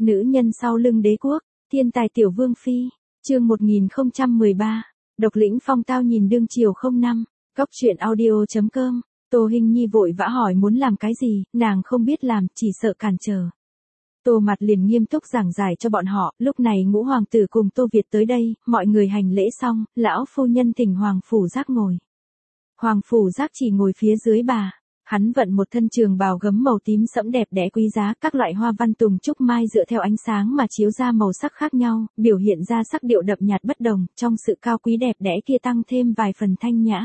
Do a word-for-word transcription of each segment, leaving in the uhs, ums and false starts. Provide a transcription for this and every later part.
Nữ nhân sau lưng đế quốc, thiên tài tiểu vương phi, chương một nghìn không trăm mười ba, độc lĩnh phong tao nhìn đương triều không năm, góc truyện audio chấm com, Tô Hinh Nhi vội vã hỏi muốn làm cái gì, nàng không biết làm, chỉ sợ cản trở. Tô Mặt liền nghiêm túc giảng giải cho bọn họ, lúc này ngũ hoàng tử cùng Tô Việt tới đây, mọi người hành lễ xong, lão phu nhân thỉnh Hoàng Phủ Giác ngồi. Hoàng Phủ Giác chỉ ngồi phía dưới bà. Hắn vận một thân trường bào gấm màu tím sẫm đẹp đẽ quý giá, các loại hoa văn tùng trúc mai dựa theo ánh sáng mà chiếu ra màu sắc khác nhau, biểu hiện ra sắc điệu đậm nhạt bất đồng, trong sự cao quý đẹp đẽ kia tăng thêm vài phần thanh nhã.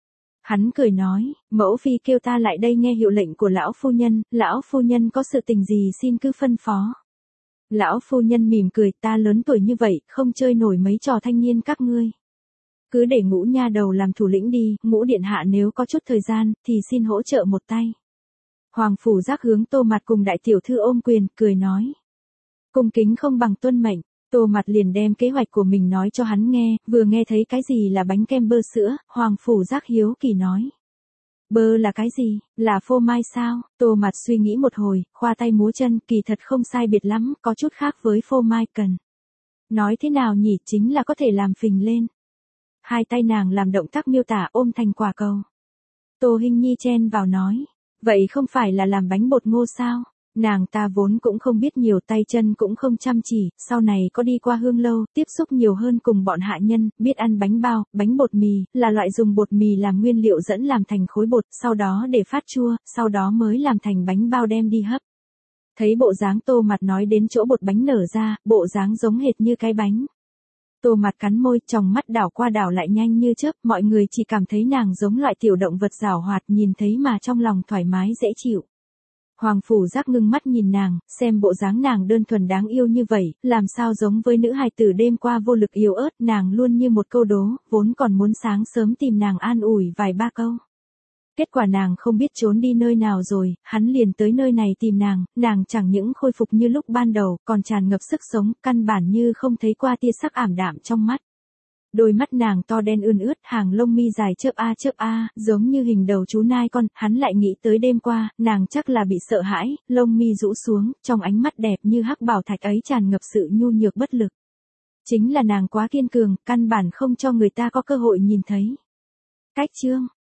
Hắn cười nói, mẫu phi kêu ta lại đây nghe hiệu lệnh của lão phu nhân, lão phu nhân có sự tình gì xin cứ phân phó. Lão phu nhân mỉm cười, ta lớn tuổi như vậy, không chơi nổi mấy trò thanh niên các ngươi. Cứ để Ngũ nha đầu làm thủ lĩnh đi, Ngũ điện hạ nếu có chút thời gian, thì xin hỗ trợ một tay. Hoàng Phủ Giác hướng Tô Mặt cùng đại tiểu thư ôm quyền, cười nói. Cung kính không bằng tuân mệnh, Tô Mặt liền đem kế hoạch của mình nói cho hắn nghe, vừa nghe thấy cái gì là bánh kem bơ sữa, Hoàng Phủ Giác hiếu kỳ nói. Bơ là cái gì, là phô mai sao? Tô Mặt suy nghĩ một hồi, khoa tay múa chân, kỳ thật không sai biệt lắm, có chút khác với phô mai cần. Nói thế nào nhỉ, chính là có thể làm phình lên. Hai tay nàng làm động tác miêu tả ôm thành quả cầu. Tô Hinh Nhi chen vào nói, vậy không phải là làm bánh bột ngô sao? Nàng ta vốn cũng không biết nhiều, tay chân cũng không chăm chỉ, sau này có đi qua hương lâu, tiếp xúc nhiều hơn cùng bọn hạ nhân, biết ăn bánh bao, bánh bột mì, là loại dùng bột mì làm nguyên liệu dẫn làm thành khối bột, sau đó để phát chua, sau đó mới làm thành bánh bao đem đi hấp. Thấy bộ dáng Tô Mặt nói đến chỗ bột bánh nở ra, bộ dáng giống hệt như cái bánh. Tô Mặt cắn môi, tròng mắt đảo qua đảo lại nhanh như chớp, mọi người chỉ cảm thấy nàng giống loại tiểu động vật giảo hoạt, nhìn thấy mà trong lòng thoải mái dễ chịu. Hoàng Phủ Giác ngưng mắt nhìn nàng, xem bộ dáng nàng đơn thuần đáng yêu như vậy, làm sao giống với nữ hài tử đêm qua vô lực yếu ớt, nàng luôn như một câu đố, vốn còn muốn sáng sớm tìm nàng an ủi vài ba câu. Kết quả nàng không biết trốn đi nơi nào rồi, hắn liền tới nơi này tìm nàng, nàng chẳng những khôi phục như lúc ban đầu, còn tràn ngập sức sống, căn bản như không thấy qua tia sắc ảm đạm trong mắt. Đôi mắt nàng to đen ươn ướt, hàng lông mi dài chớp a chớp a, giống như hình đầu chú nai con, hắn lại nghĩ tới đêm qua, nàng chắc là bị sợ hãi, lông mi rũ xuống, trong ánh mắt đẹp như hắc bảo thạch ấy tràn ngập sự nhu nhược bất lực. Chính là nàng quá kiên cường, căn bản không cho người ta có cơ hội nhìn thấy. Cách chương